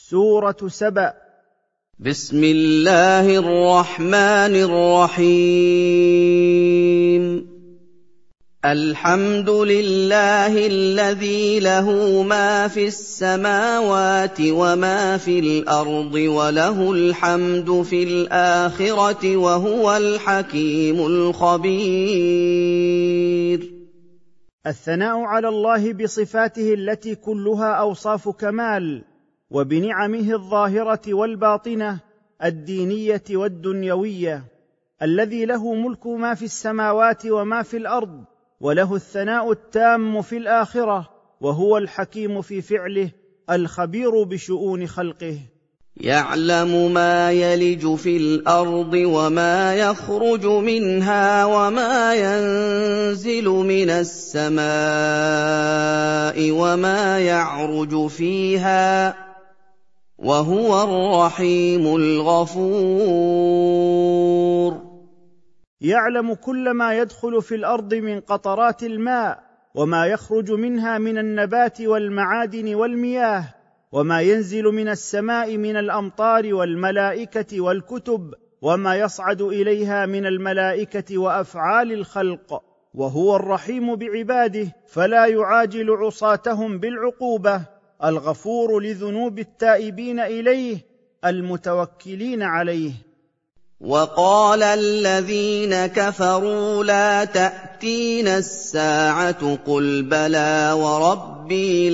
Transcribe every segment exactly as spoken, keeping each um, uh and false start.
سورة سبأ. بسم الله الرحمن الرحيم. الحمد لله الذي له ما في السماوات وما في الأرض وله الحمد في الآخرة وهو الحكيم الخبير. الثناء على الله بصفاته التي كلها أوصاف كمال، وبنعمه الظاهرة والباطنة الدينية والدنيوية، الذي له ملك ما في السماوات وما في الأرض، وله الثناء التام في الآخرة، وهو الحكيم في فعله الخبير بشؤون خلقه. يعلم ما يلج في الأرض وما يخرج منها وما ينزل من السماء وما يعرج فيها، وهو الرحيم الغفور. يعلم كل ما يدخل في الأرض من قطرات الماء، وما يخرج منها من النبات والمعادن والمياه، وما ينزل من السماء من الأمطار والملائكة والكتب، وما يصعد إليها من الملائكة وأفعال الخلق، وهو الرحيم بعباده فلا يعاجل عصاتهم بالعقوبة، الغفور لذنوب التائبين إليه المتوكلين عليه. وقال الذين كفروا لا تأتينا الساعة قل بلى وربي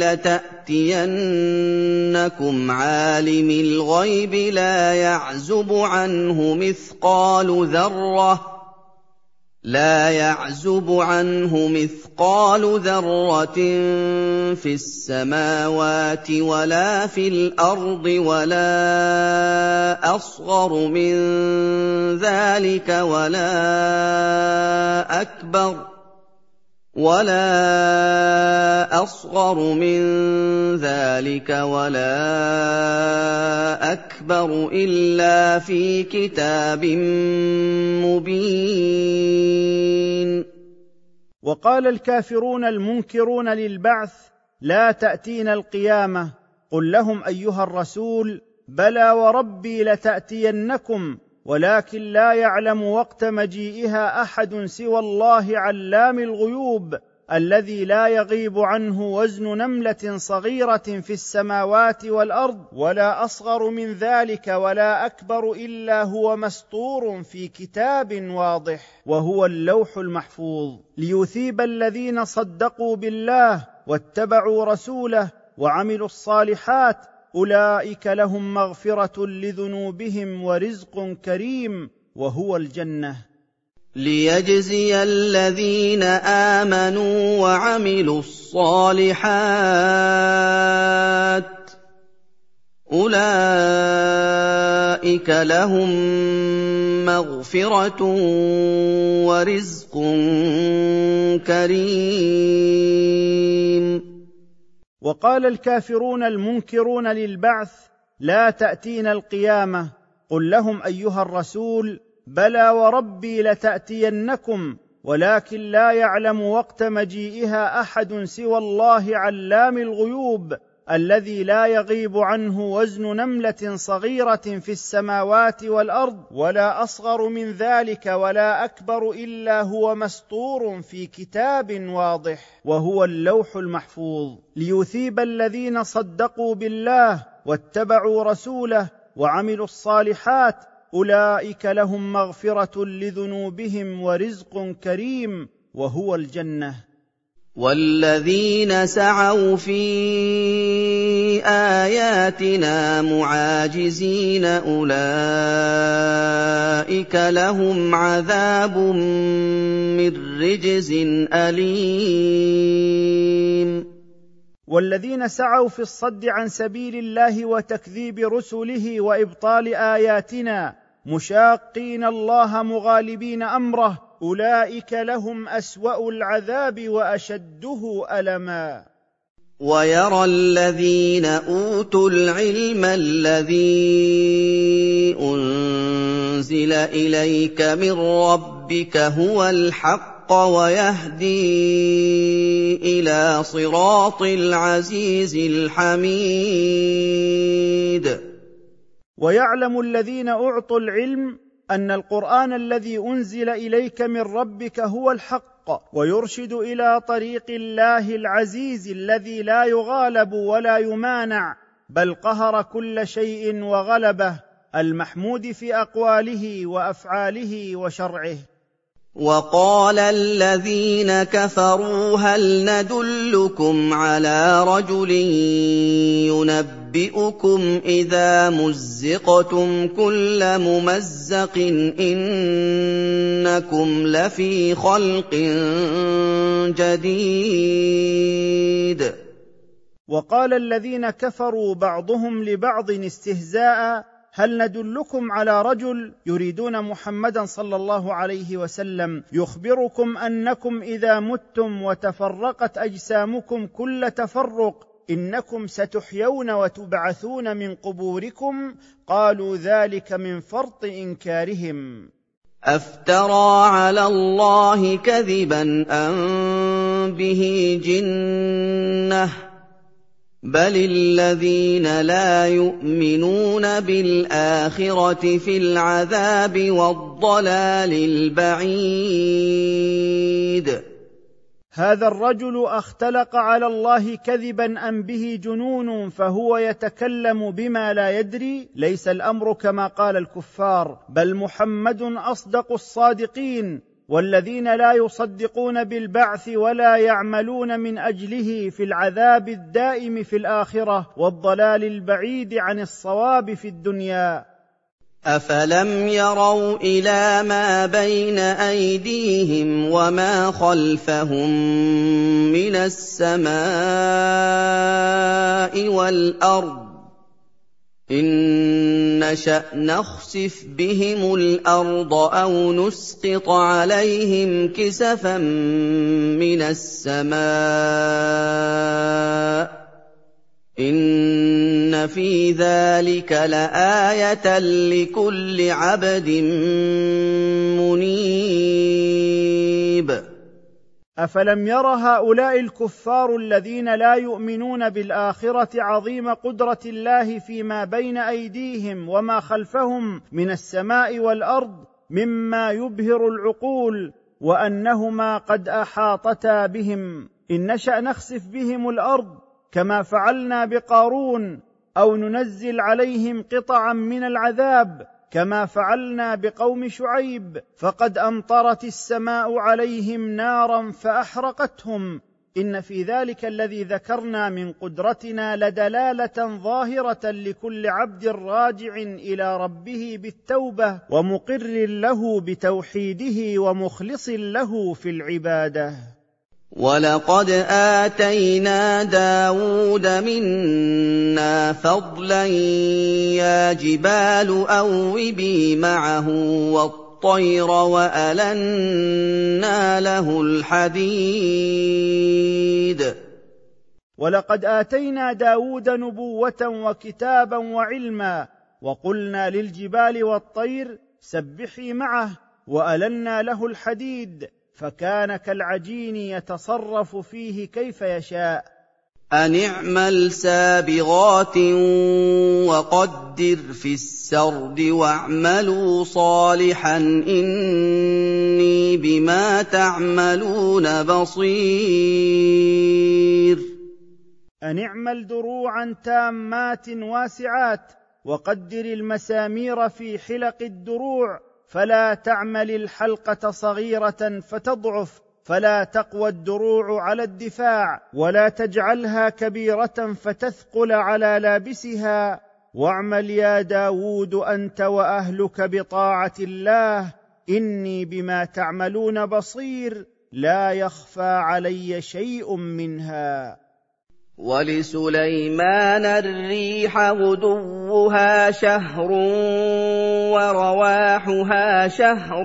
لتأتينكم عالم الغيب لا يعزب عنه مثقال ذرة لا يعزب عنه مثقال ذرة في السماوات ولا في الأرض ولا أصغر من ذلك ولا أكبر ولا أصغر من ذلك ولا أكبر إلا في كتاب مبين. وقال الكافرون المنكرون للبعث لا تأتينا القيامة قل لهم أيها الرسول بلى وربي لتأتينكم ولكن لا يعلم وقت مجيئها أحد سوى الله علام الغيوب الذي لا يغيب عنه وزن نملة صغيرة في السماوات والأرض ولا أصغر من ذلك ولا أكبر إلا هو مسطور في كتاب واضح وهو اللوح المحفوظ، ليثيب الذين صدقوا بالله واتبعوا رسوله وعملوا الصالحات، أولئك لهم مغفرة لذنوبهم ورزق كريم وهو الجنة. ليجزي الذين آمنوا وعملوا الصالحات، أولئك لهم مغفرة ورزق كريم. وقال الكافرون المنكرون للبعث لا تأتينا القيامة قل لهم أيها الرسول بلى وربي لتأتينكم ولكن لا يعلم وقت مجيئها أحد سوى الله علام الغيوب الذي لا يغيب عنه وزن نملة صغيرة في السماوات والأرض ولا أصغر من ذلك ولا أكبر إلا هو مسطور في كتاب واضح وهو اللوح المحفوظ، ليثيب الذين صدقوا بالله واتبعوا رسوله وعملوا الصالحات، أولئك لهم مغفرة لذنوبهم ورزق كريم وهو الجنة. والذين سعوا في آياتنا معاجزين أولئك لهم عذاب من رجز أليم. والذين سعوا في الصد عن سبيل الله وتكذيب رسله وإبطال آياتنا مشاقين الله مغالبين أمره، أولئك لهم أسوأ العذاب وأشده ألما. ويرى الذين أوتوا العلم الذي أنزل إليك من ربك هو الحق ويهدي إلى صراط العزيز الحميد. ويعلم الذين أعطوا العلم أن القرآن الذي أنزل إليك من ربك هو الحق، ويرشد إلى طريق الله العزيز الذي لا يغالب ولا يمانع، بل قهر كل شيء وغلبه، المحمود في أقواله وأفعاله وشرعه. وقال الذين كفروا هل ندلكم على رجل ينبئكم إذا مزقتم كل ممزق إنكم لفي خلق جديد. وقال الذين كفروا بعضهم لبعض استهزاء هل ندلكم على رجل، يريدون محمدا صلى الله عليه وسلم، يخبركم أنكم إذا متم وتفرقت أجسامكم كل تفرق إنكم ستحيون وتبعثون من قبوركم. قالوا ذلك من فرط إنكارهم. أفترى على الله كذبا أم به جنة بل الذين لا يؤمنون بالآخرة في العذاب والضلال البعيد. هذا الرجل أختلق على الله كذبا أم به جنون فهو يتكلم بما لا يدري؟ ليس الأمر كما قال الكفار، بل محمد أصدق الصادقين، والذين لا يصدقون بالبعث ولا يعملون من أجله في العذاب الدائم في الآخرة والضلال البعيد عن الصواب في الدنيا. أفلم يروا إلى ما بين أيديهم وما خلفهم من السماء والأرض إن نشأ نخسف بهم الأرض أو نسقط عليهم كسفا من السماء إن في ذلك لآية لكل عبد منيب. أفلم ير هؤلاء الكفار الذين لا يؤمنون بالآخرة عظيم قدرة الله فيما بين أيديهم وما خلفهم من السماء والأرض مما يبهر العقول، وأنهما قد أحاطتا بهم؟ إن نشأ نخسف بهم الأرض كما فعلنا بقارون، أو ننزل عليهم قطعا من العذاب كما فعلنا بقوم شعيب، فقد أمطرت السماء عليهم نارا فأحرقتهم. إن في ذلك الذي ذكرنا من قدرتنا لدلالة ظاهرة لكل عبد راجع إلى ربه بالتوبة ومقر له بتوحيده ومخلص له في العبادة. وَلَقَدْ آتَيْنَا دَاوُودَ مِنَّا فَضْلًا يَا جِبَالُ أَوِّبِي مَعَهُ وَالطَّيْرَ وَأَلَنَّا لَهُ الْحَدِيدَ. ولقد آتينا داود نبوة وكتابا وعلما، وقلنا للجبال والطير سبحي معه، وألنا له الحديد فكان كالعجين يتصرف فيه كيف يشاء. أن اعمل سابغات وقدر في السرد واعملوا صالحا إني بما تعملون بصير. أن اعمل دروعا تامات واسعات، وقدر المسامير في حلق الدروع، فلا تعمل الحلقة صغيرة فتضعف، فلا تقوى الدروع على الدفاع، ولا تجعلها كبيرة فتثقل على لابسها. واعمل يا داود أنت وأهلك بطاعة الله إني بما تعملون بصير، لا يخفى علي شيء منها. وَلِسُلَيْمَانَ الرِّيحَ غُدُوُّهَا شَهْرٌ وَرَوَاحُهَا شَهْرٌ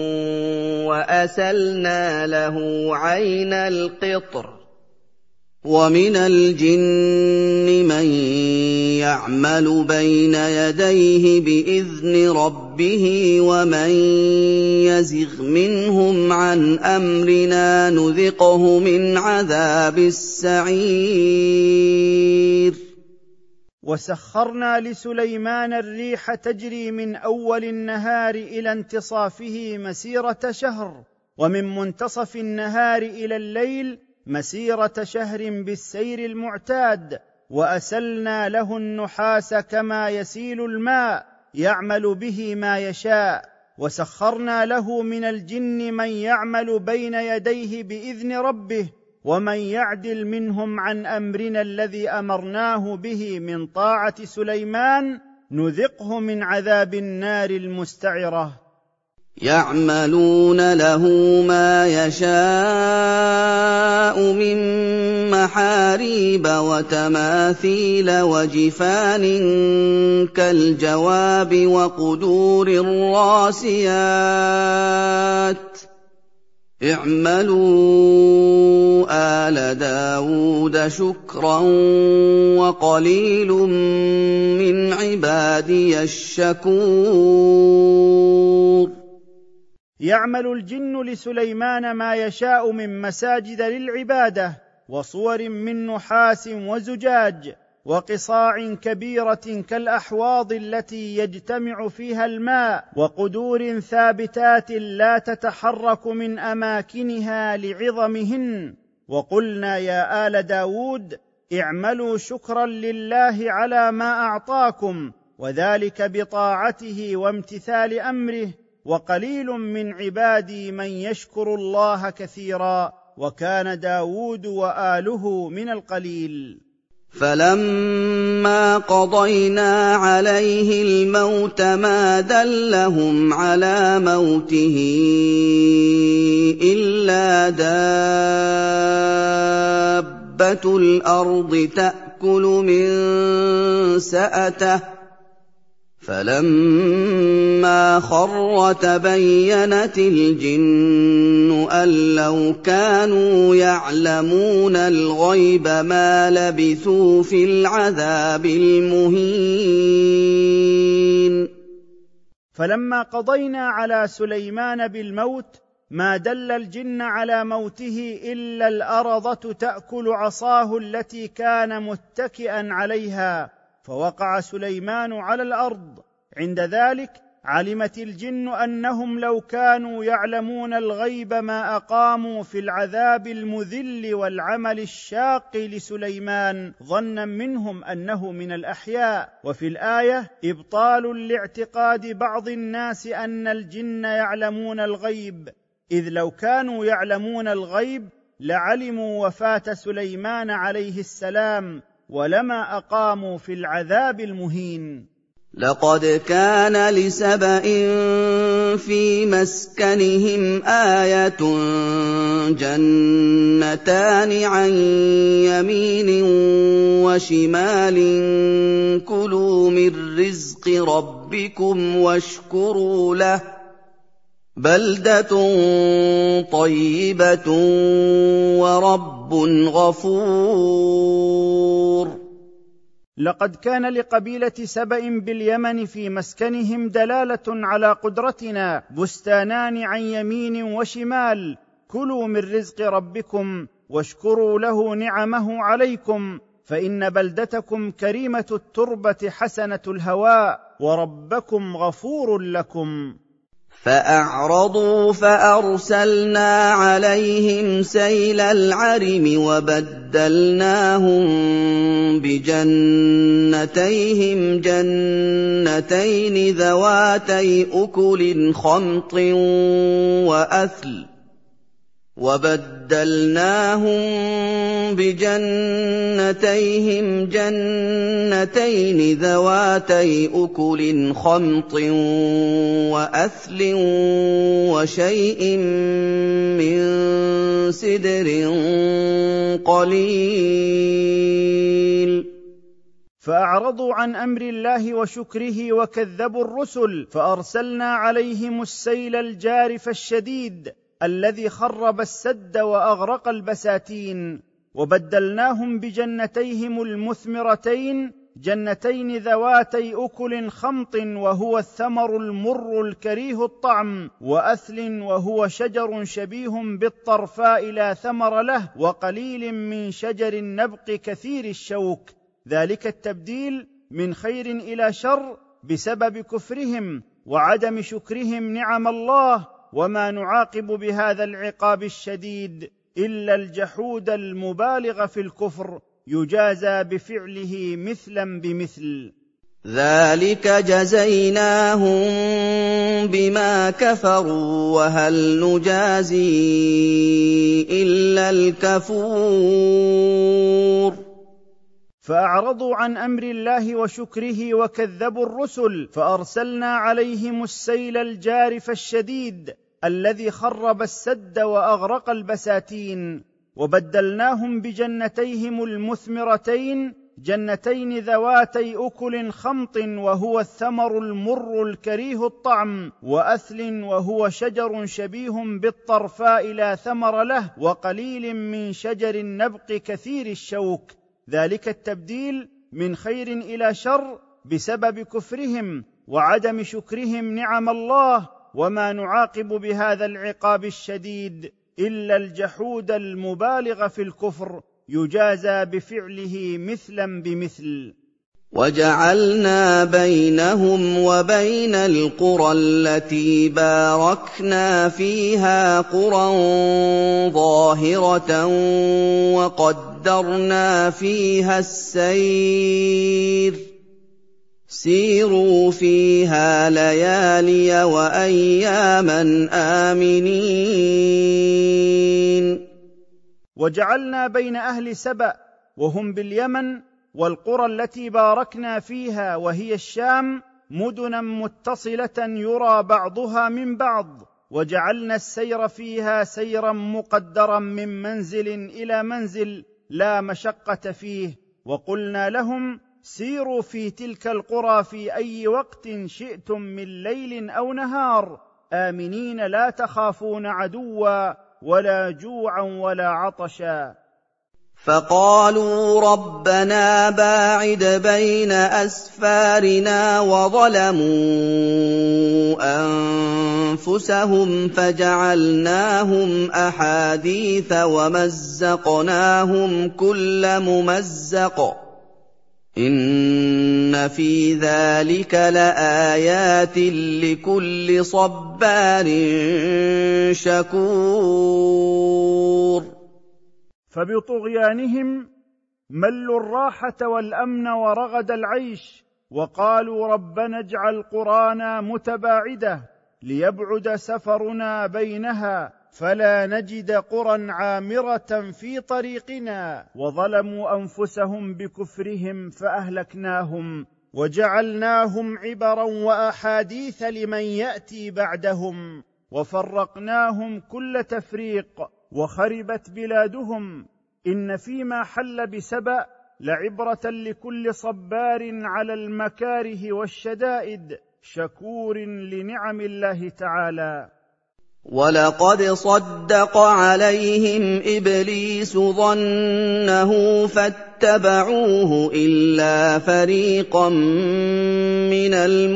وَأَسَلْنَا لَهُ عَيْنَ الْقِطْرِ. وَمِنَ الْجِنِّ مَن يَعْمَلُ بَيْنَ يَدَيْهِ بِإِذْنِ رَبِّهِ وَمَن يَزِغْ مِنْهُمْ عَنْ أَمْرِنَا نُذِقْهُ مِنْ عَذَابِ السَّعِيرِ. وسخرنا لسليمان الريح تجري من اول النهار الى انتصافه مسيره شهر، ومن منتصف النهار الى الليل مسيره شهر بالسير المعتاد. واسلنا له النحاس كما يسيل الماء يعمل به ما يشاء. وسخرنا له من الجن من يعمل بين يديه باذن ربه، ومن يعدل منهم عن امرنا الذي امرناه به من طاعه سليمان نذقه من عذاب النار المستعره. يعملون له ما يشاء من محاريب وتماثيل وجفان كالجواب وقدور الراسيات. اعملوا آل داود شكرا وقليل من عبادي الشكور. يعمل الجن لسليمان ما يشاء من مساجد للعباده، وصور من نحاس وزجاج، وقصاع كبيره كالاحواض التي يجتمع فيها الماء، وقدور ثابتات لا تتحرك من اماكنها لعظمهن. وقلنا يا آل داود اعملوا شكرا لله على ما اعطاكم، وذلك بطاعته وامتثال امره، وقليل من عبادي من يشكر الله كثيرا، وكان داود وآله من القليل. فلما قضينا عليه الموت ما دلهم على موته إلا دابة الأرض تأكل من سأته، فلما خر تبينت الجن أن لو كانوا يعلمون الغيب ما لبثوا في العذاب المهين. فلما قضينا على سليمان بالموت ما دل الجن على موته إلا الأرضة تأكل عصاه التي كان متكئا عليها، فوقع سليمان على الأرض. عند ذلك علمت الجن أنهم لو كانوا يعلمون الغيب ما أقاموا في العذاب المذل والعمل الشاق لسليمان، ظنا منهم أنه من الأحياء. وفي الآية إبطال لاعتقاد بعض الناس أن الجن يعلمون الغيب، إذ لو كانوا يعلمون الغيب لعلموا وفاة سليمان عليه السلام، ولما أقاموا في العذاب المهين. لقد كان لسبإ في مسكنهم آية جنتان عن يمين وشمال كلوا من رزق ربكم واشكروا له بلدة طيبة ورب غفور. لقد كان لقبيلة سبأ باليمن في مسكنهم دلالة على قدرتنا، بستانان عن يمين وشمال، كلوا من رزق ربكم واشكروا له نعمه عليكم، فإن بلدتكم كريمة التربة حسنة الهواء، وربكم غفور لكم. فأعرضوا فأرسلنا عليهم سيل العرم وبدلناهم بجنتيهم جنتين ذواتي أكل خمط وأثل وبدلناهم بجنتيهم جنتين ذواتي أكل خمط وأثل وشيء من سدر قليل. فأعرضوا عن أمر الله وشكره وكذبوا الرسل، فأرسلنا عليهم السيل الجارف الشديد الذي خرب السد وأغرق البساتين، وبدلناهم بجنتيهم المثمرتين جنتين ذواتي أكل خمط وهو الثمر المر الكريه الطعم، وأثل وهو شجر شبيه بالطرفاء لا ثمر له، وقليل من شجر النبق كثير الشوك. ذلك التبديل من خير إلى شر بسبب كفرهم وعدم شكرهم نعم الله، وما نعاقب بهذا العقاب الشديد إلا الجحود المبالغ في الكفر، يجازى بفعله مثلا بمثل. ذلك جزيناهم بما كفروا وهل نجازي إلا الكفور. فأعرضوا عن أمر الله وشكره وكذبوا الرسل، فأرسلنا عليهم السيل الجارف الشديد الذي خرب السد وأغرق البساتين، وبدلناهم بجنتيهم المثمرتين جنتين ذواتي أكل خمط وهو الثمر المر الكريه الطعم، وأثل وهو شجر شبيه بالطرفاء لا ثمر له، وقليل من شجر النبق كثير الشوك. ذلك التبديل من خير إلى شر بسبب كفرهم وعدم شكرهم نعم الله، وما نعاقب بهذا العقاب الشديد إلا الجحود المبالغ في الكفر، يجازى بفعله مثلا بمثل. وجعلنا بينهم وبين القرى التي باركنا فيها قرى ظاهرة وقدرنا فيها السير، سيروا فيها ليالي وأياما آمنين. وجعلنا بين أهل سبأ وهم باليمن والقرى التي باركنا فيها وهي الشام مدنا متصلة يرى بعضها من بعض، وجعلنا السير فيها سيرا مقدرا من منزل إلى منزل لا مشقة فيه، وقلنا لهم سيروا في تلك القرى في أي وقت شئتم من ليل أو نهار آمنين لا تخافون عدوا ولا جوعا ولا عطشا. فقالوا ربنا باعد بين أسفارنا وظلموا أنفسهم فجعلناهم أحاديث ومزقناهم كل ممزق، إن في ذلك لآيات لكل صبار شكور. فبطغيانهم ملوا الراحة والأمن ورغد العيش، وقالوا ربنا اجعل قرانا متباعدة ليبعد سفرنا بينها فلا نجد قرى عامرة في طريقنا، وظلموا أنفسهم بكفرهم فأهلكناهم وجعلناهم عبرا وأحاديث لمن يأتي بعدهم، وفرقناهم كل تفريق وخربت بلادهم. إن فيما حل بسبأ لعبرة لكل صبار على المكاره والشدائد شكور لنعم الله تعالى. ولقد صدق عليهم إبليس ظنه فاتبعوه إلا فريقا من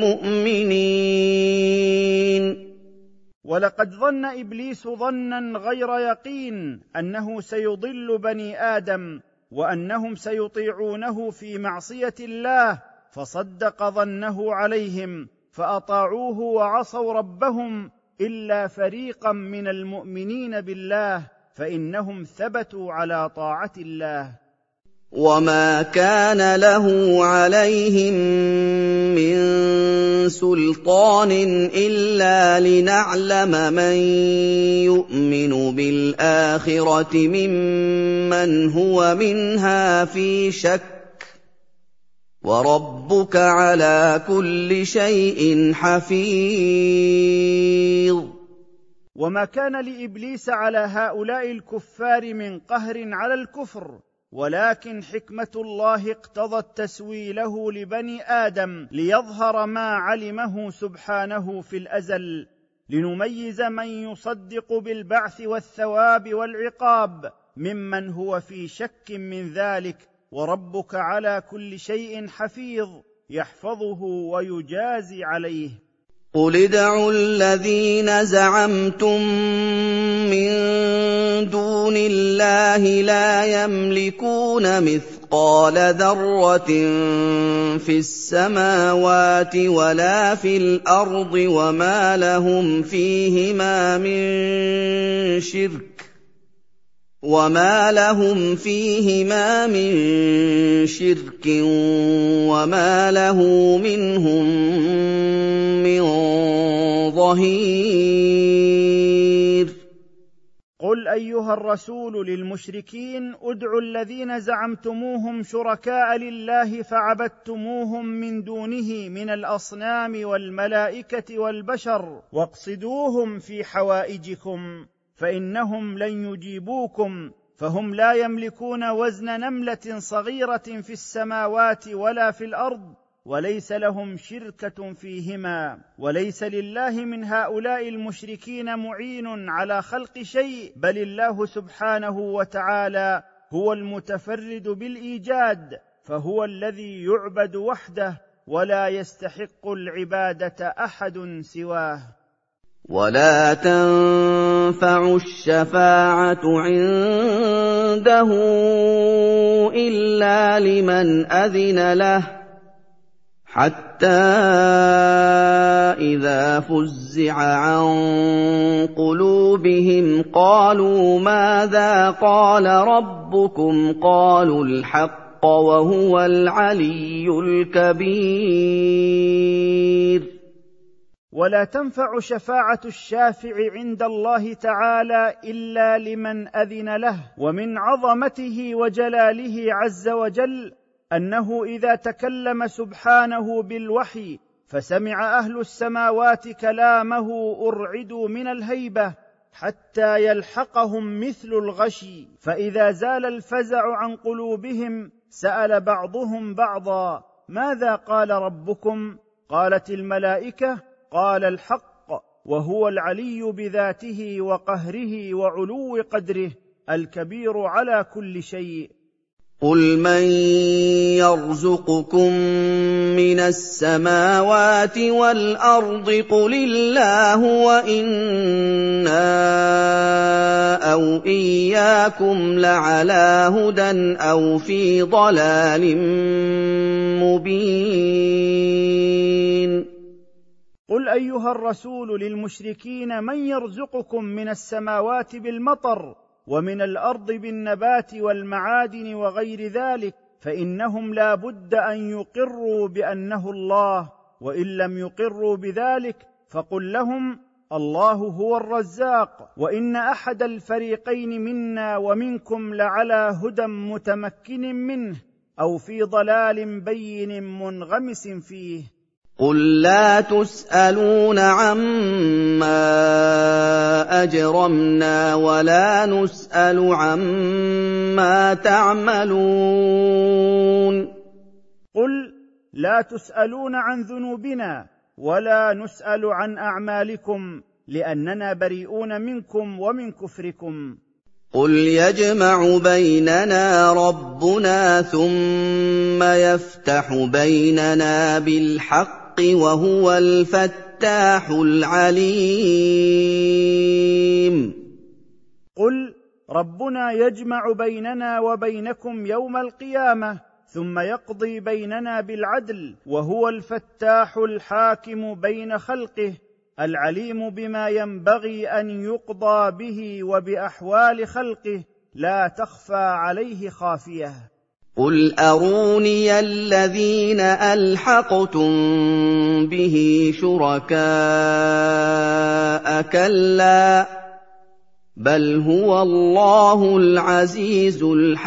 المؤمنين. ولقد ظن إبليس ظنا غير يقين أنه سيضل بني آدم وأنهم سيطيعونه في معصية الله، فصدق ظنه عليهم فأطاعوه وعصوا ربهم إلا فريقا من المؤمنين بالله، فإنهم ثبتوا على طاعة الله. وما كان له عليهم من سلطان إلا لنعلم من يؤمن بالآخرة ممن هو منها في شك، وربك على كل شيء حفيظ. وما كان لإبليس على هؤلاء الكفار من قهر على الكفر، ولكن حكمة الله اقتضت تسويله لبني آدم ليظهر ما علمه سبحانه في الأزل، لنميز من يصدق بالبعث والثواب والعقاب ممن هو في شك من ذلك، وربك على كل شيء حفيظ يحفظه ويجازي عليه. قل ادعوا الذين زعمتم من دون الله لا يملكون مثقال مِثْقَالَ ذَرَّةٍ فِي السَّمَاوَاتِ وَلَا فِي الْأَرْضِ وَمَا لَهُمْ فِيهِمَا مِن شِرْكٍ وَمَا لَهُمْ فِيهِمَا مِن شِرْكٍ وَمَا لَهُ مِنْهُم مِّن ظَهِيرٍ. قل أيها الرسول للمشركين ادعوا الذين زعمتموهم شركاء لله فعبدتموهم من دونه من الأصنام والملائكة والبشر واقصدوهم في حوائجكم فإنهم لن يجيبوكم، فهم لا يملكون وزن نملة صغيرة في السماوات ولا في الأرض، وليس لهم شركة فيهما، وليس لله من هؤلاء المشركين معين على خلق شيء، بل الله سبحانه وتعالى هو المتفرد بالإيجاد، فهو الذي يعبد وحده ولا يستحق العبادة أحد سواه. ولا تنفع الشفاعة عنده إلا لمن أذن له، حتى إذا فُزِّعَ عن قلوبهم قالوا ماذا قال ربكم قالوا الحق وهو العلي الكبير. ولا تنفع شفاعة الشافع عند الله تعالى إلا لمن أذن له، ومن عظمته وجلاله عز وجل أنه إذا تكلم سبحانه بالوحي فسمع أهل السماوات كلامه أرعدوا من الهيبة حتى يلحقهم مثل الغشي، فإذا زال الفزع عن قلوبهم سأل بعضهم بعضا ماذا قال ربكم؟ قالت الملائكة قال الحق وهو العلي بذاته وقهره وعلو قدره الكبير على كل شيء. قل من يرزقكم من السماوات والأرض قل الله وإنا أو إياكم لعلى هدى أو في ضلال مبين. قل أيها الرسول للمشركين من يرزقكم من السماوات بالمطر ومن الأرض بالنبات والمعادن وغير ذلك، فإنهم لا بد أن يقروا بأنه الله، وإن لم يقروا بذلك فقل لهم الله هو الرزاق، وإن أحد الفريقين منا ومنكم لعلى هدى متمكن منه أو في ضلال بين منغمس فيه. قل لا تسألون عما أجرمنا ولا نسأل عما تعملون. قل لا تسألون عن ذنوبنا ولا نسأل عن أعمالكم لأننا بريئون منكم ومن كفركم. قل يجمع بيننا ربنا ثم يفتح بيننا بالحق وهو الفتاح العليم. قل ربنا يجمع بيننا وبينكم يوم القيامة ثم يقضي بيننا بالعدل وهو الفتاح الحاكم بين خلقه العليم بما ينبغي أن يقضى به وبأحوال خلقه لا تخفى عليه خافية. قل أروني الذين ألحقتم به شركاء كلا بل هو الله العزيز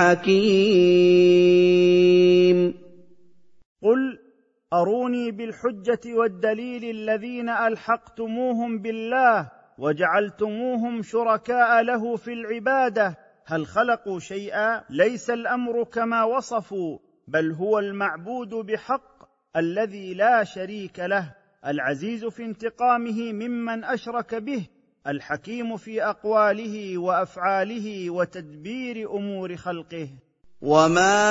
الحكيم. قل أروني بالحجة والدليل الذين ألحقتموهم بالله وجعلتموهم شركاء له في العبادة، هل خلقوا شيئا؟ ليس الأمر كما وصفوا، بل هو المعبود بحق الذي لا شريك له، العزيز في انتقامه ممن أشرك به، الحكيم في أقواله وأفعاله وتدبير أمور خلقه. وما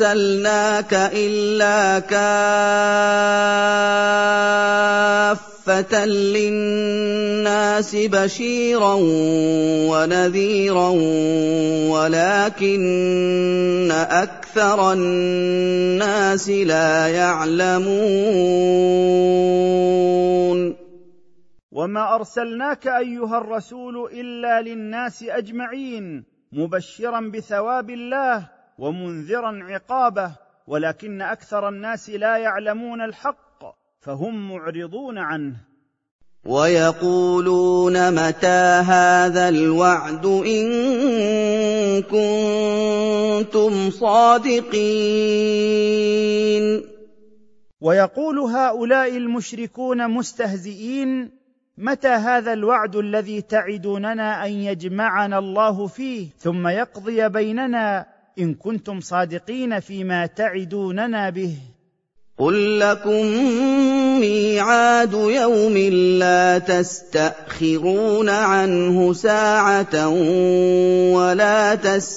أرسلناك إلا كافة كَافَّةً لِّلنَّاسِ بَشِيرًا وَنَذِيرًا وَلَٰكِنَّ أَكْثَرَ النَّاسِ لَا يَعْلَمُونَ وما أرسلناك أيها الرسول إلا للناس أجمعين مبشرا بثواب الله ومنذرا عقابه، ولكن أكثر الناس لا يعلمون الحق فهم معرضون عنه. وَيَقُولُونَ مَتَىٰ هَٰذَا الْوَعْدُ إِن كُنتُمْ صَادِقِينَ ويقول هؤلاء المشركون مستهزئين: متى هذا الوعد الذي تعدوننا أن يجمعنا الله فيه ثم يقضي بيننا إن كنتم صادقين فيما تعدوننا به؟ قُل لَّكُم مِّيعَادُ يَوْمٍ لَّا تَسْتَأْخِرُونَ عَنْهُ سَاعَةً وَلَا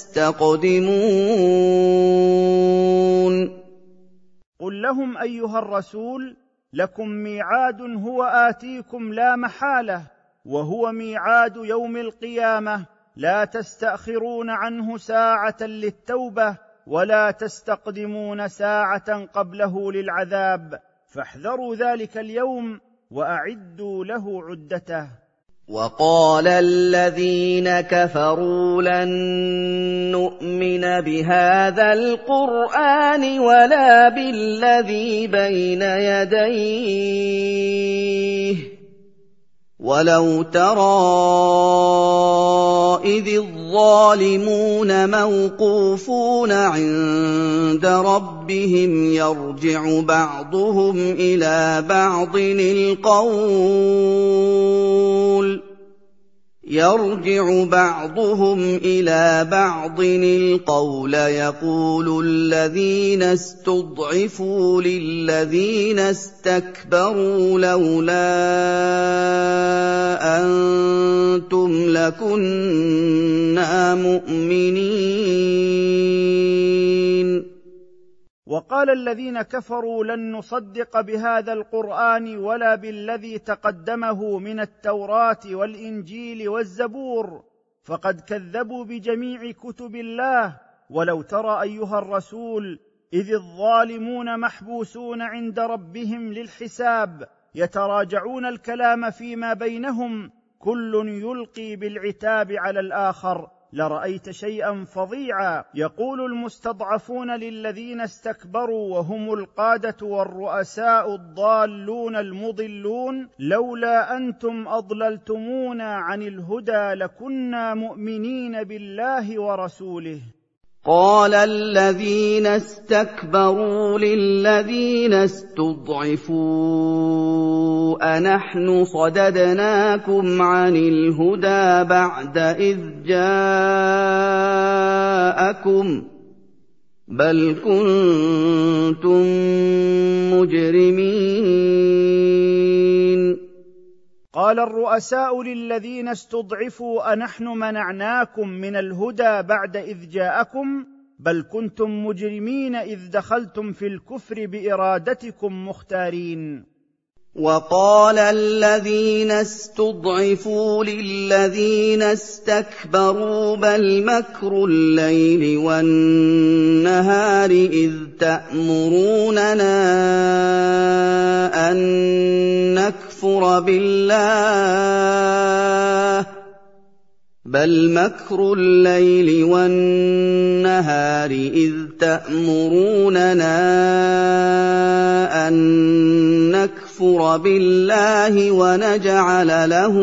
تَسْتَقْدِمُونَ قل لهم أيها الرسول: لكم ميعاد هو آتيكم لا محالة، وهو ميعاد يوم القيامة، لا تستأخرون عنه ساعة للتوبة ولا تستقدمون ساعة قبله للعذاب، فاحذروا ذلك اليوم وأعدوا له عدته. وَقَالَ الَّذِينَ كَفَرُوا لَن نُّؤْمِنَ بِهَٰذَا الْقُرْآنِ وَلَا بِالَّذِي بَيْنَ يَدَيْهِ وَلَوْ تَرَىٰ إِذِ الظَّالِمُونَ مَوْقُوفُونَ عِندَ رَبِّهِمْ يَرْجِعُ بَعْضُهُمْ إِلَىٰ بَعْضٍ الْقَوْلَ يَرْجِعُ بَعْضُهُمْ إِلَىٰ بَعْضٍ الْقَوْلَ يَقُولُ الَّذِينَ اسْتُضْعِفُوا لِلَّذِينَ اسْتَكْبَرُوا لَوْلَا أَنتُمْ لَكُنَّا مُؤْمِنِينَ وقال الذين كفروا: لن نصدق بهذا القرآن ولا بالذي تقدمه من التوراة والإنجيل والزبور، فقد كذبوا بجميع كتب الله. ولو ترى أيها الرسول إذ الظالمون محبوسون عند ربهم للحساب يتراجعون الكلام فيما بينهم، كل يلقي بالعتاب على الآخر، لرأيت شيئا فظيعا. يقول المستضعفون للذين استكبروا وهم القادة والرؤساء الضالون المضلون: لولا أنتم أضللتمونا عن الهدى لكنا مؤمنين بالله ورسوله. قَالَ الَّذِينَ اسْتَكْبَرُوا لِلَّذِينَ اسْتُضْعِفُوا أَنَحْنُ صَدَدْنَاكُمْ عَنِ الْهُدَىٰ بَعْدَ إِذْ جَاءَكُم بَلْ كُنتُم مُّجْرِمِينَ قال الرؤساء للذين استضعفوا: أنحن منعناكم من الهدى بعد إذ جاءكم بل كنتم مجرمين إذ دخلتم في الكفر بإرادتكم مختارين. وَقَالَ الَّذِينَ اسْتُضْعِفُوا لِلَّذِينَ اسْتَكْبَرُوا بَلْ مَكْرُ اللَّيْلِ وَالنَّهَارِ إِذْ تَأْمُرُونَنَا أَن نَّكْفُرَ بِاللَّهِ بَلْ مَكْرُ اللَّيْلِ وَالنَّهَارِ إِذْ تَأْمُرُونَنَا أَن نَّكْفُرَ بِاللَّهِ وَنَجْعَلَ لَهُ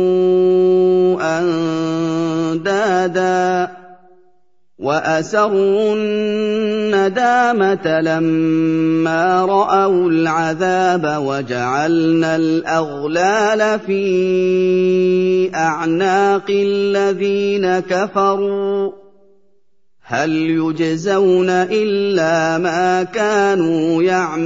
أَندَادًا وَأَسَرُّوا النَّدَامَةَ لَمَّا رَأَوُا الْعَذَابَ وَجَعَلْنَا الْأَغْلَالَ فِي أَعْنَاقِ الَّذِينَ كَفَرُوا هَلْ يُجْزَوْنَ إِلَّا مَا كَانُوا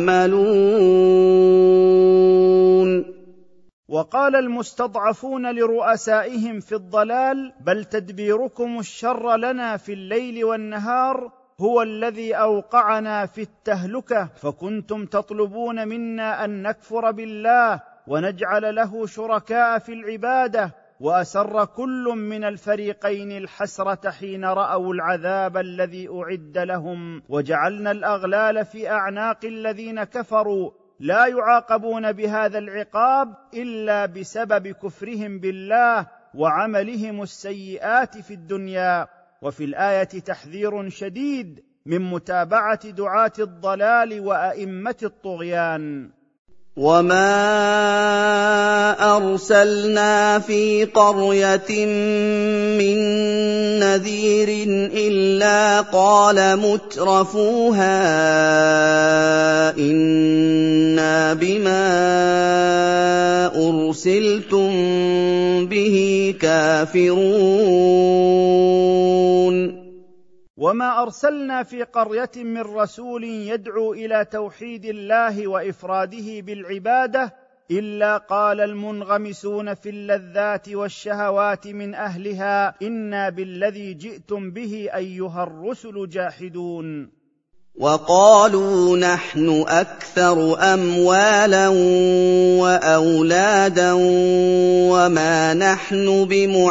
يَعْمَلُونَ. وقال المستضعفون لرؤسائهم في الضلال: بل تدبيركم الشر لنا في الليل والنهار هو الذي أوقعنا في التهلكة، فكنتم تطلبون منا أن نكفر بالله ونجعل له شركاء في العبادة. وأسر كل من الفريقين الحسرة حين رأوا العذاب الذي أعد لهم، وجعلنا الأغلال في أعناق الذين كفروا، لا يعاقبون بهذا العقاب إلا بسبب كفرهم بالله وعملهم السيئات في الدنيا. وفي الآية تحذير شديد من متابعة دعاة الضلال وأئمة الطغيان. وما أرسلنا في قرية من نذير إلا قال مترفوها إنا بما أرسلتم به كافرون. وما أرسلنا في قرية من رسول يدعو إلى توحيد الله وإفراده بالعبادة إلا قال المنغمسون في اللذات والشهوات من أهلها إنا بالذي جئتم به أيها الرسل جاحدون. وقالوا نحن أكثر أموالا وأولادا وما نحن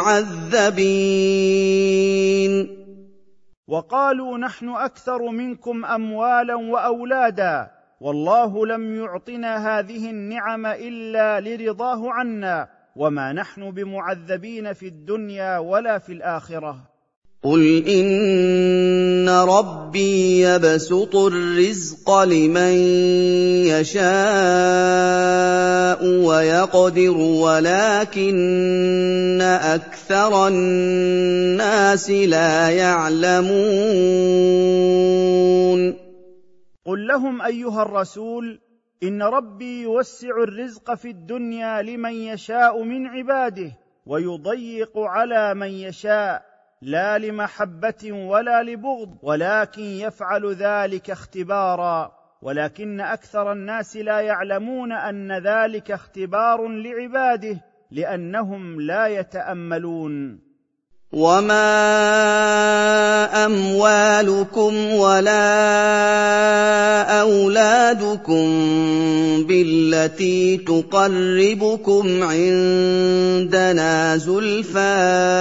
بمعذبين. وقالوا نحن أكثر منكم أموالا وأولادا والله لم يعطنا هذه النعم إلا لرضاه عنا وما نحن بمعذبين في الدنيا ولا في الآخرة. قل إن ربي يبسط الرزق لمن يشاء ويقدر ولكن أكثر الناس لا يعلمون. قل لهم أيها الرسول إن ربي يوسع الرزق في الدنيا لمن يشاء من عباده ويضيق على من يشاء لا لمحبة ولا لبغض ولكن يفعل ذلك اختبارا ولكن أكثر الناس لا يعلمون أن ذلك اختبار لعباده لأنهم لا يتأملون. وما أموالكم ولا أولادكم بالتي تقربكم عندنا زلفى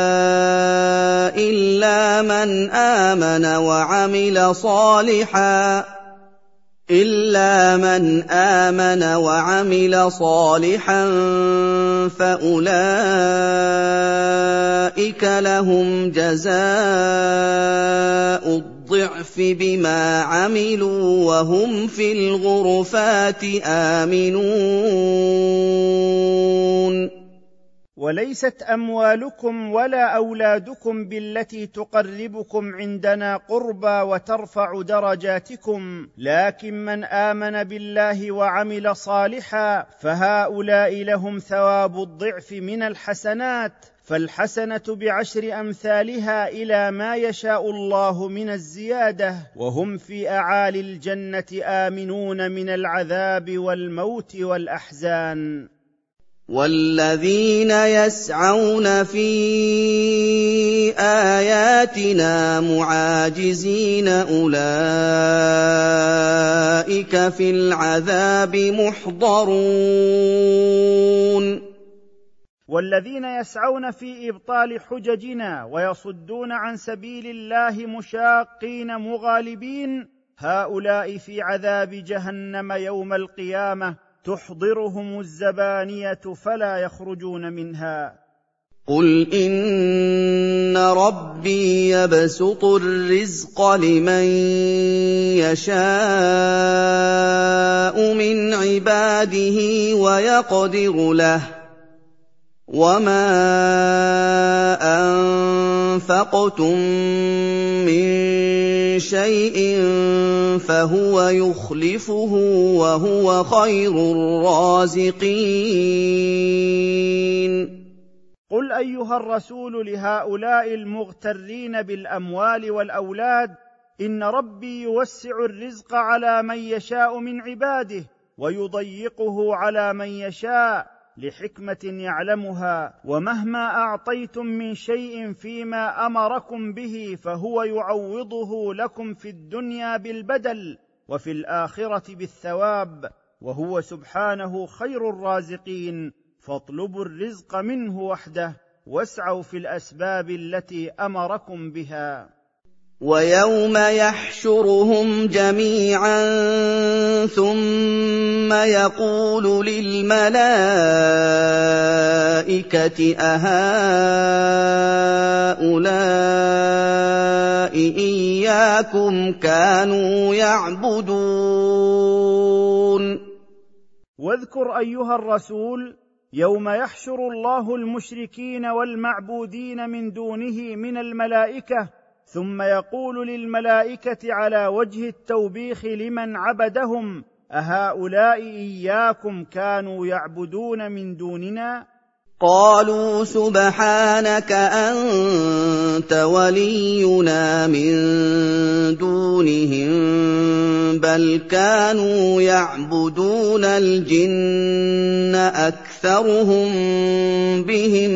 إلا من آمن وعمل صالحا إلا من آمن وعمل صالحا فأولئك لهم جزاء الضعف بما عملوا وهم في الغرفات آمنون. وليست أموالكم ولا أولادكم بالتي تقربكم عندنا قربى وترفع درجاتكم لكن من آمن بالله وعمل صالحا فهؤلاء لهم ثواب الضعف من الحسنات فالحسنة بعشر أمثالها إلى ما يشاء الله من الزيادة وهم في أعالي الجنة آمنون من العذاب والموت والأحزان. والذين يسعون في آياتنا معاجزين أولئك في العذاب محضرون. والذين يسعون في إبطال حججنا ويصدون عن سبيل الله مشاقين مغالبين هؤلاء في عذاب جهنم يوم القيامة تحضرهم الزبانية فلا يخرجون منها. قل إن ربي يبسط الرزق لمن يشاء من عباده ويقدر له وما أنفقتم من شيء فهو يخلفه وهو خير الرازقين. قل أيها الرسول لهؤلاء المغترين بالأموال والأولاد إن ربي يوسع الرزق على من يشاء من عباده ويضيقه على من يشاء لحكمة يعلمها ومهما أعطيتم من شيء فيما أمركم به فهو يعوضه لكم في الدنيا بالبدل وفي الآخرة بالثواب وهو سبحانه خير الرازقين، فاطلبوا الرزق منه وحده واسعوا في الأسباب التي أمركم بها. ويوم يحشرهم جميعا ثم يقول للملائكة أهؤلاء إياكم كانوا يعبدون. واذكر أيها الرسول يوم يحشر الله المشركين والمعبودين من دونه من الملائكة، ثم يقول للملائكة على وجه التوبيخ لمن عبدهم: أهؤلاء إياكم كانوا يعبدون من دوننا؟ قالوا سبحانك أنت ولينا من دونهم بل كانوا يعبدون الجن أكثرهم بهم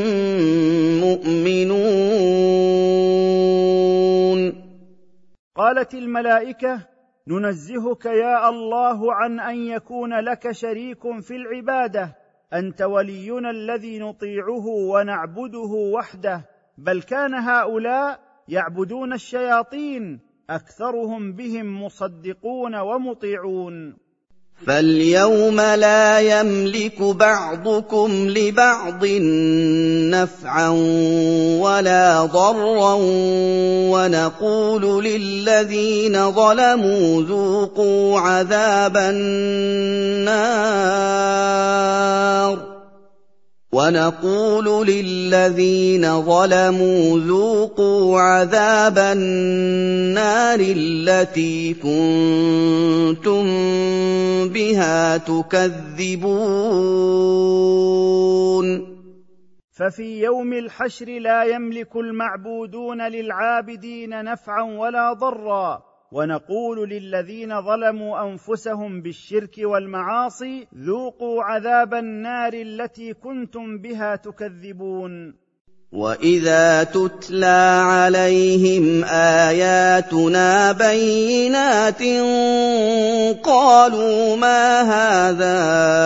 مؤمنون. قالت الملائكة: ننزهك يا الله عن أن يكون لك شريك في العبادة، أنت ولينا الذي نطيعه ونعبده وحده، بل كان هؤلاء يعبدون الشياطين أكثرهم بهم مصدقون ومطيعون. فاليوم لا يملك بعضكم لبعض نفعا ولا ضرا ونقول للذين ظلموا ذوقوا عذاب النار ونقول للذين ظلموا ذوقوا عذاب النار التي كنتم بها تكذبون. ففي يوم الحشر لا يملك المعبودون للعابدين نفعا ولا ضرا، ونقول للذين ظلموا أنفسهم بالشرك والمعاصي: ذوقوا عذاب النار التي كنتم بها تكذبون. وَإِذَا تُتْلَىٰ عَلَيْهِمْ آيَاتُنَا بَيِّنَاتٍ قَالُوا مَا هَٰذَا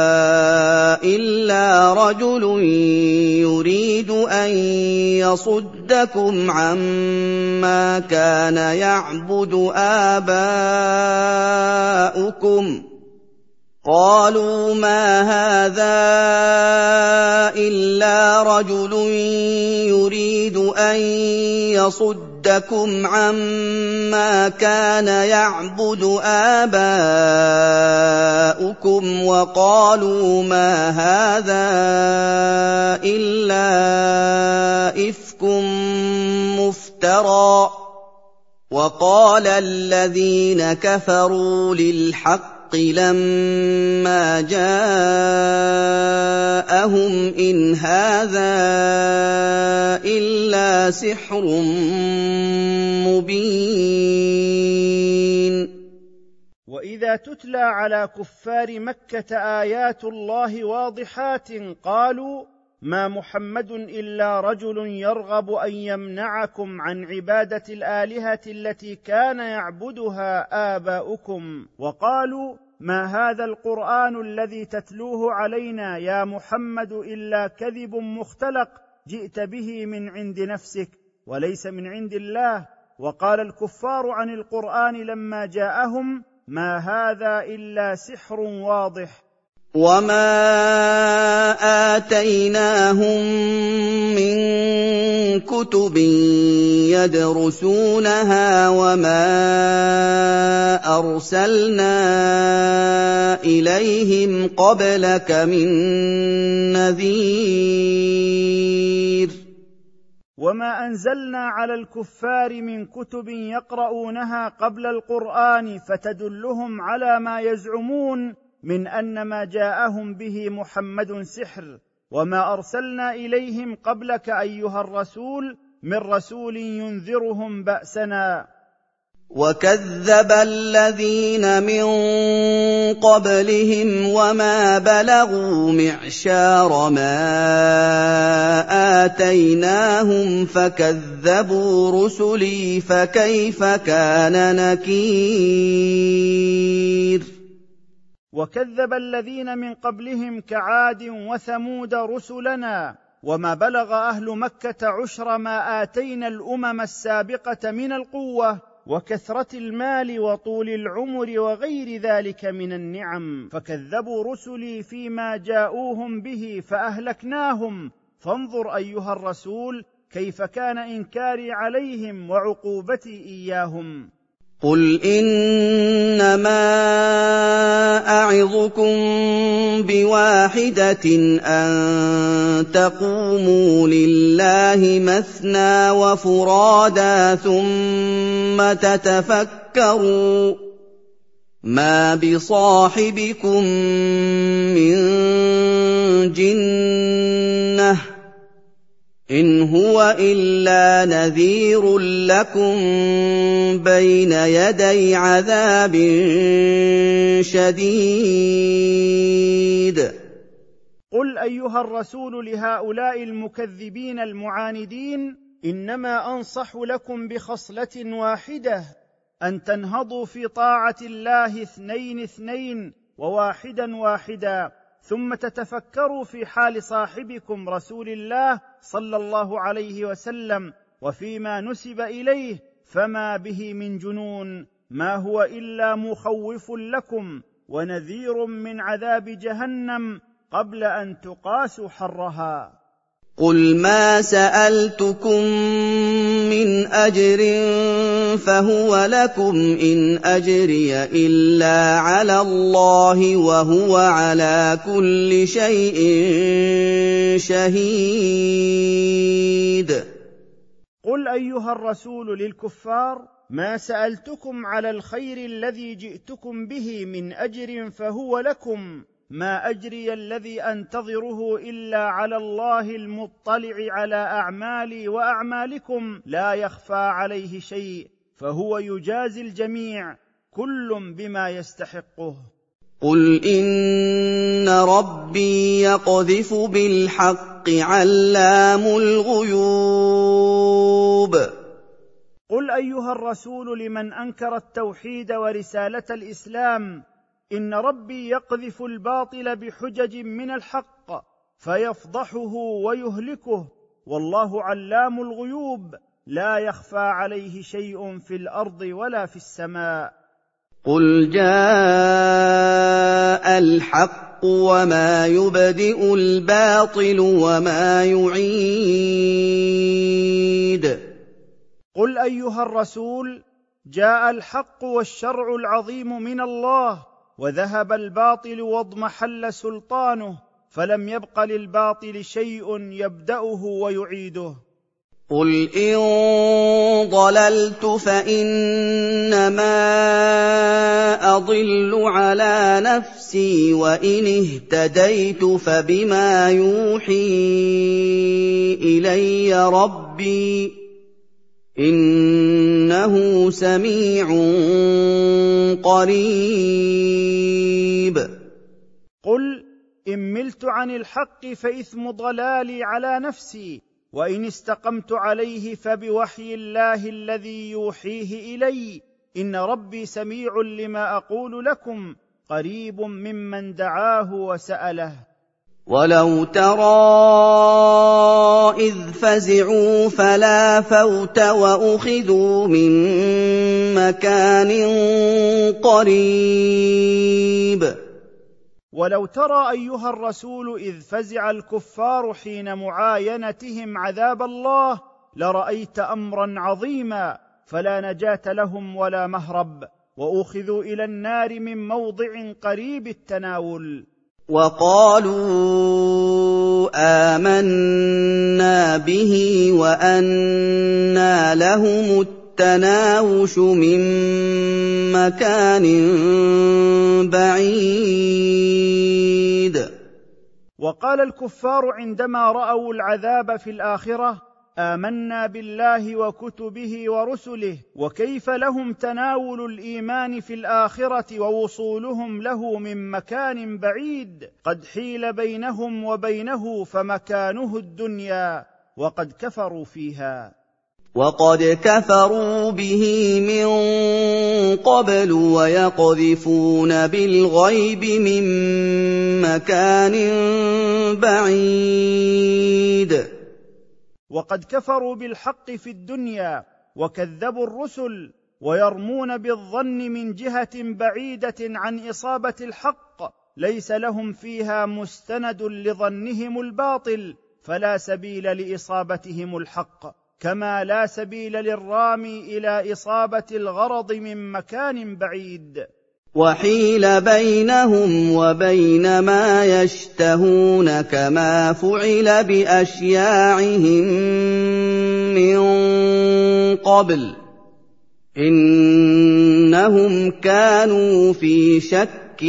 إِلَّا رَجُلٌ يُرِيدُ أَن يَصُدَّكُمْ عَمَّا كَانَ يَعْبُدُ آبَاؤُكُمْ قالوا ما هذا إلا رجل يريد أن يصدكم عما كان يعبد آباؤكم وقالوا ما هذا إلا إفك مفترى وقال الذين كفروا للحق لما جاءهم إن هذا إلا سحر مبين. وإذا تتلى على كفار مكة آيات الله واضحات قالوا ما محمد إلا رجل يرغب أن يمنعكم عن عبادة الآلهة التي كان يعبدها آباؤكم، وقالوا ما هذا القرآن الذي تتلوه علينا يا محمد إلا كذب مختلق جئت به من عند نفسك وليس من عند الله. وقال الكفار عن القرآن لما جاءهم ما هذا إلا سحر واضح. وما آتيناهم من كتب يدرسونها وما أرسلنا إليهم قبلك من نذير. وما أنزلنا على الكفار من كتب يقرؤونها قبل القرآن فتدلهم على ما يزعمون من أن ما جاءهم به محمد سحر، وما أرسلنا إليهم قبلك أيها الرسول من رسول ينذرهم بأسنا. وكذب الذين من قبلهم وما بلغوا معشار ما آتيناهم فكذبوا رسلي فكيف كان نكير. وكذب الذين من قبلهم كعاد وثمود رسلنا، وما بلغ أهل مكة عشر ما آتينا الأمم السابقة من القوة وكثرة المال وطول العمر وغير ذلك من النعم، فكذبوا رسلي فيما جاءوهم به فأهلكناهم. فانظر أيها الرسول كيف كان إنكاري عليهم وعقوبتي إياهم. قل إنما أعظكم بواحدة أن تقوموا لله مثنى وفرادا ثم تتفكروا ما بصاحبكم من جنة إن هو إلا نذير لكم بين يدي عذاب شديد. قل أيها الرسول لهؤلاء المكذبين المعاندين: إنما أنصح لكم بخصلة واحدة، أن تنهضوا في طاعة الله اثنين اثنين وواحدا واحدا، ثم تتفكروا في حال صاحبكم رسول الله صلى الله عليه وسلم وفيما نسب إليه، فما به من جنون، ما هو إلا مخوف لكم ونذير من عذاب جهنم قبل أن تقاسوا حرها. قل ما سألتكم من أجر فهو لكم إن أجري إلا على الله وهو على كل شيء شهيد. قل أيها الرسول للكفار: ما سألتكم على الخير الذي جئتكم به من أجر فهو لكم، ما أجري الذي أنتظره إلا على الله المطلع على أعمالي وأعمالكم لا يخفى عليه شيء، فهو يجازي الجميع كل بما يستحقه. قل إن ربي يقذف بالحق علام الغيوب. قل أيها الرسول لمن أنكر التوحيد ورسالة الإسلام: إن ربي يقذف الباطل بحجج من الحق فيفضحه ويهلكه، والله علام الغيوب لا يخفى عليه شيء في الأرض ولا في السماء. قل جاء الحق وما يبدئ الباطل وما يعيد. قل أيها الرسول: جاء الحق والشرع العظيم من الله، وذهب الباطل واضمحل سلطانه، فلم يبق للباطل شيء يبدأه ويعيده. قل إن ضللت فإنما أضل على نفسي وإن اهتديت فبما يوحي إلي ربي إنه سميع قريب. قل إن ملت عن الحق فإثم ضلالي على نفسي، وإن استقمت عليه فبوحي الله الذي يوحيه إلي، إن ربي سميع لما أقول لكم قريب ممن دعاه وسأله. ولو ترى إذ فزعوا فلا فوت وأخذوا من مكان قريب. ولو ترى أيها الرسول إذ فزع الكفار حين معاينتهم عذاب الله لرأيت أمرا عظيما، فلا نجاة لهم ولا مهرب، وأخذوا إلى النار من موضع قريب التناول. وقالوا آمنا به وأنى لهم التناوش من مكان بعيد. وقال الكفار عندما رأوا العذاب في الآخرة: آمنا بالله وكتبه ورسله، وكيف لهم تناول الإيمان في الآخرة ووصولهم له من مكان بعيد قد حيل بينهم وبينه فمكانه الدنيا، وقد كفروا فيها. وَقَدْ كَفَرُوا بِهِ مِن قَبْلُ وَيَقْذِفُونَ بِالْغَيْبِ مِن مَّكَانٍ بَعِيدٍ. وقد كفروا بالحق في الدنيا وكذبوا الرسل، ويرمون بالظن من جهة بعيدة عن إصابة الحق ليس لهم فيها مستند لظنهم الباطل، فلا سبيل لإصابتهم الحق، كما لا سبيل للرامي إلى إصابة الغرض من مكان بعيد. وَحِيلَ بَيْنَهُمْ وَبَيْنَ مَا يَشْتَهُونَ كَمَا فُعِلَ بِأَشْيَاعِهِم مِّن قَبْلُ ۚ إِنَّهُمْ كَانُوا فِي شَكٍّ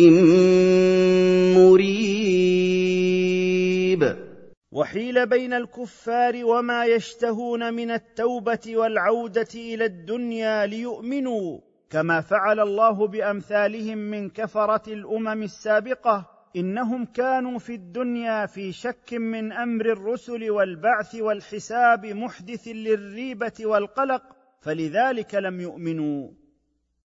مُّرِيبٍ. وحيل بين الكفار وما يشتهون من التوبة والعودة إلى الدنيا ليؤمنوا، كما فعل الله بأمثالهم من كفرة الأمم السابقة. إنهم كانوا في الدنيا في شك من أمر الرسل والبعث والحساب محدث للريبة والقلق، فلذلك لم يؤمنوا.